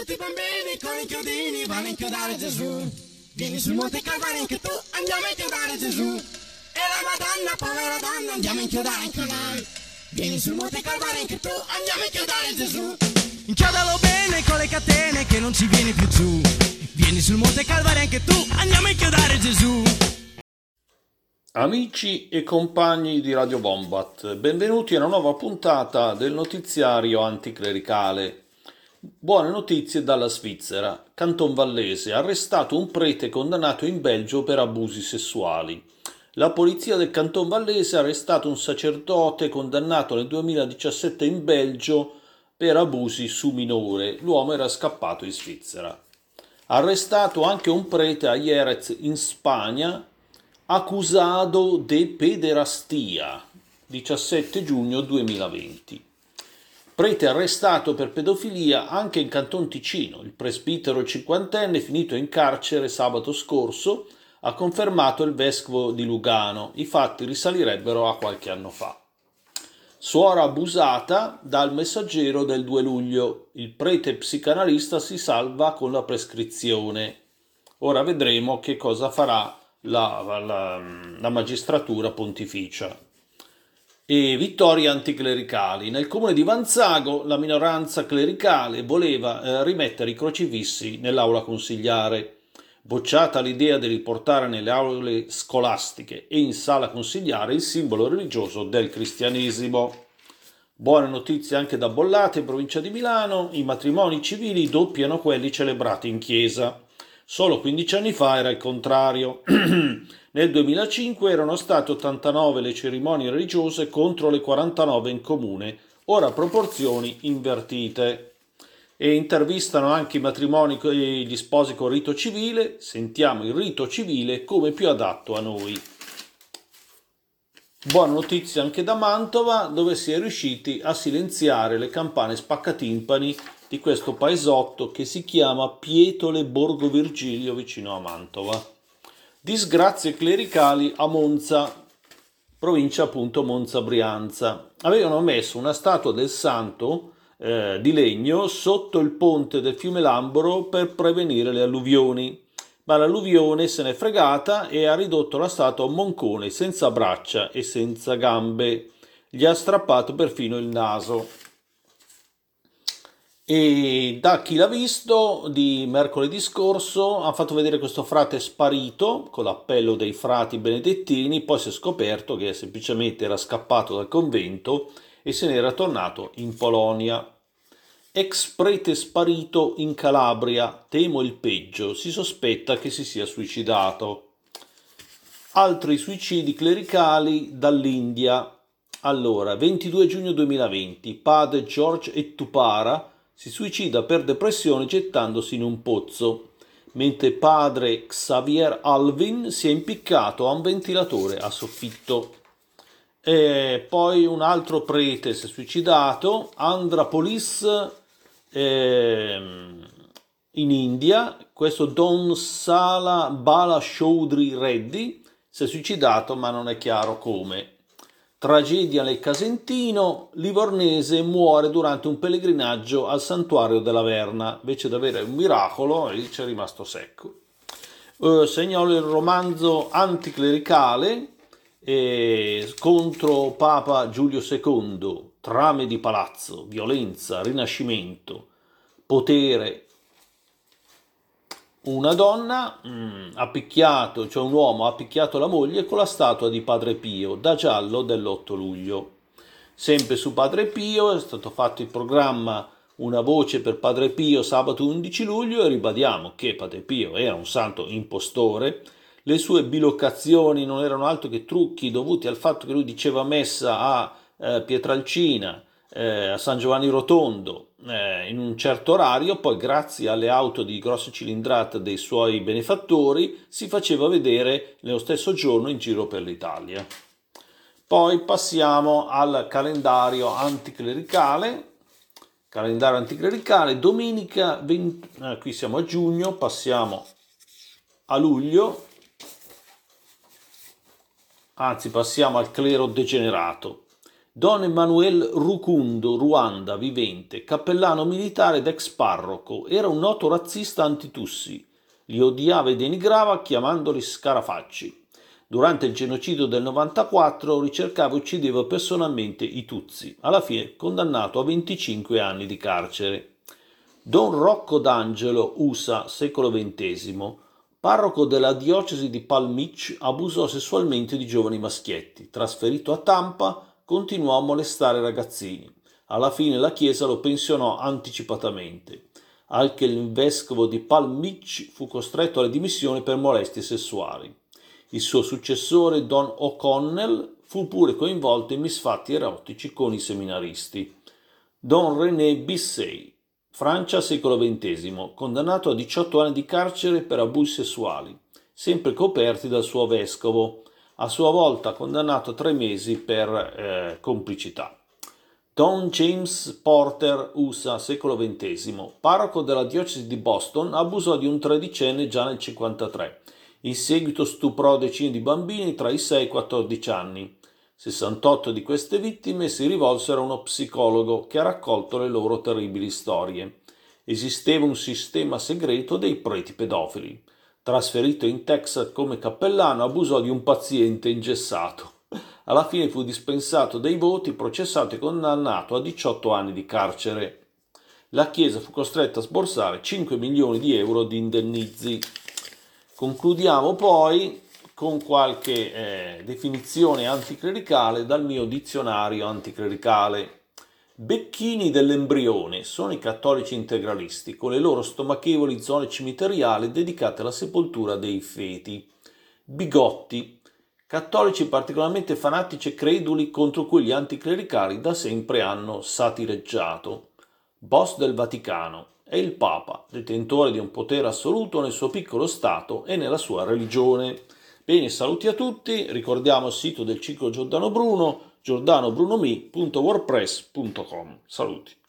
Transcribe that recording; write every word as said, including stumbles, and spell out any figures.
tutti i bambini con i chiodini vanno a inchiodare Gesù. Vieni sul Monte Calvario anche tu, andiamo a inchiodare Gesù. E la Madonna, povera donna, andiamo a inchiodare anche noi. Vieni sul Monte Calvario anche tu, andiamo a inchiodare Gesù. Inchiodalo bene con le catene che non ci vieni più giù. Vieni sul Monte Calvario anche tu, andiamo a inchiodare Gesù. Amici e compagni di Radio Bombat, benvenuti a una nuova puntata del notiziario anticlericale. Buone notizie dalla Svizzera. Canton Vallese, arrestato un prete condannato in Belgio per abusi sessuali. La polizia del Canton Vallese ha arrestato un sacerdote condannato nel duemiladiciassette in Belgio per abusi su minore. L'uomo era scappato in Svizzera. Arrestato anche un prete a Jerez in Spagna, accusato di pederastia, diciassette giugno duemilaventi. Prete arrestato per pedofilia anche in Canton Ticino. Il presbitero cinquantenne, finito in carcere sabato scorso, ha confermato il vescovo di Lugano. I fatti risalirebbero a qualche anno fa. Suora abusata dal Messaggero del due luglio. Il prete psicanalista si salva con la prescrizione. Ora vedremo che cosa farà la, la, la magistratura pontificia. E vittorie anticlericali. Nel comune di Vanzago la minoranza clericale voleva eh, rimettere i crocifissi nell'aula consigliare. Bocciata l'idea di riportare nelle aule scolastiche e in sala consigliare il simbolo religioso del cristianesimo. Buone notizie anche da Bollate, in provincia di Milano. I matrimoni civili doppiano quelli celebrati in chiesa. Solo quindici anni fa era il contrario. Nel duemilacinque erano state ottantanove le cerimonie religiose contro le quarantanove in comune, ora proporzioni invertite. E intervistano anche i matrimoni e gli sposi con rito civile. Sentiamo il rito civile come più adatto a noi. Buona notizia anche da Mantova, dove si è riusciti a silenziare le campane spaccatimpani di questo paesotto che si chiama Pietole Borgo Virgilio vicino a Mantova. Disgrazie clericali a Monza, provincia appunto Monza Brianza. Avevano messo una statua del santo eh, di legno sotto il ponte del fiume Lambro per prevenire le alluvioni, ma l'alluvione se n'è fregata e ha ridotto la statua a un moncone senza braccia e senza gambe. Gli ha strappato perfino il naso. E da chi l'ha visto di mercoledì scorso ha fatto vedere questo frate sparito con l'appello dei frati benedettini, poi si è scoperto che semplicemente era scappato dal convento e se n'era tornato in Polonia. Ex prete sparito in Calabria, temo il peggio, si sospetta che si sia suicidato. Altri suicidi clericali dall'India. Allora, ventidue giugno duemilaventi, padre George Ettupara si suicida per depressione gettandosi in un pozzo, mentre padre Xavier Alvin si è impiccato a un ventilatore a soffitto. E poi un altro prete si è suicidato, Andhra Police eh, in India, questo Don Sala Bala Choudhry Reddy si è suicidato ma non è chiaro come. Tragedia nel Casentino, Livornese muore durante un pellegrinaggio al santuario della Verna, invece di avere un miracolo, lì c'è rimasto secco. Eh, segnalo il romanzo anticlericale eh, contro Papa Giulio secondo, trame di palazzo, violenza, rinascimento, potere. Una donna mh, ha picchiato, cioè un uomo ha picchiato la moglie con la statua di Padre Pio, da giallo dell'otto luglio. Sempre su Padre Pio è stato fatto il programma Una voce per Padre Pio sabato undici luglio e ribadiamo che Padre Pio era un santo impostore. Le sue bilocazioni non erano altro che trucchi dovuti al fatto che lui diceva messa a eh, Pietralcina, eh, a San Giovanni Rotondo, Eh, in un certo orario, poi grazie alle auto di grosse cilindrate dei suoi benefattori si faceva vedere nello stesso giorno in giro per l'Italia. Poi passiamo al calendario anticlericale. Calendario anticlericale, domenica venti, eh, qui siamo a giugno, passiamo a luglio, anzi passiamo al clero degenerato. Don Emanuele Rukundo, Ruanda, vivente, cappellano militare ed ex parroco, era un noto razzista antitussi. Li odiava e denigrava chiamandoli scarafacci. Durante il genocidio del novantaquattro ricercava e uccideva personalmente i Tutsi, alla fine condannato a venticinque anni di carcere. Don Rocco D'Angelo, U S A, secolo ventesimo, parroco della diocesi di Palm Beach, abusò sessualmente di giovani maschietti. Trasferito a Tampa, continuò a molestare ragazzini. Alla fine la chiesa lo pensionò anticipatamente. Anche il vescovo di Palm Beach fu costretto alle dimissioni per molestie sessuali. Il suo successore, Don O'Connell, fu pure coinvolto in misfatti erotici con i seminaristi. Don René Bissey, Francia, secolo ventesimo, condannato a diciotto anni di carcere per abusi sessuali, sempre coperti dal suo vescovo, a sua volta condannato a tre mesi per eh, complicità. Don James Porter, U S A, secolo ventesimo, parroco della diocesi di Boston, abusò di un tredicenne già nel cinquantatré. In seguito stuprò decine di bambini tra i sei e i quattordici anni. sessantotto di queste vittime si rivolsero a uno psicologo che ha raccolto le loro terribili storie. Esisteva un sistema segreto dei preti pedofili. Trasferito in Texas come cappellano, abusò di un paziente ingessato. Alla fine fu dispensato dei voti, processato e condannato a diciotto anni di carcere. La Chiesa fu costretta a sborsare cinque milioni di euro di indennizi. Concludiamo poi con qualche eh, definizione anticlericale dal mio dizionario anticlericale. Becchini dell'embrione sono i cattolici integralisti, con le loro stomachevoli zone cimiteriali dedicate alla sepoltura dei feti. Bigotti, cattolici particolarmente fanatici e creduli contro cui gli anticlericali da sempre hanno satireggiato. Boss del Vaticano è il Papa, detentore di un potere assoluto nel suo piccolo Stato e nella sua religione. Bene, saluti a tutti, ricordiamo il sito del ciclo Giordano Bruno, giordanobrunomi punto wordpress punto com. Saluti.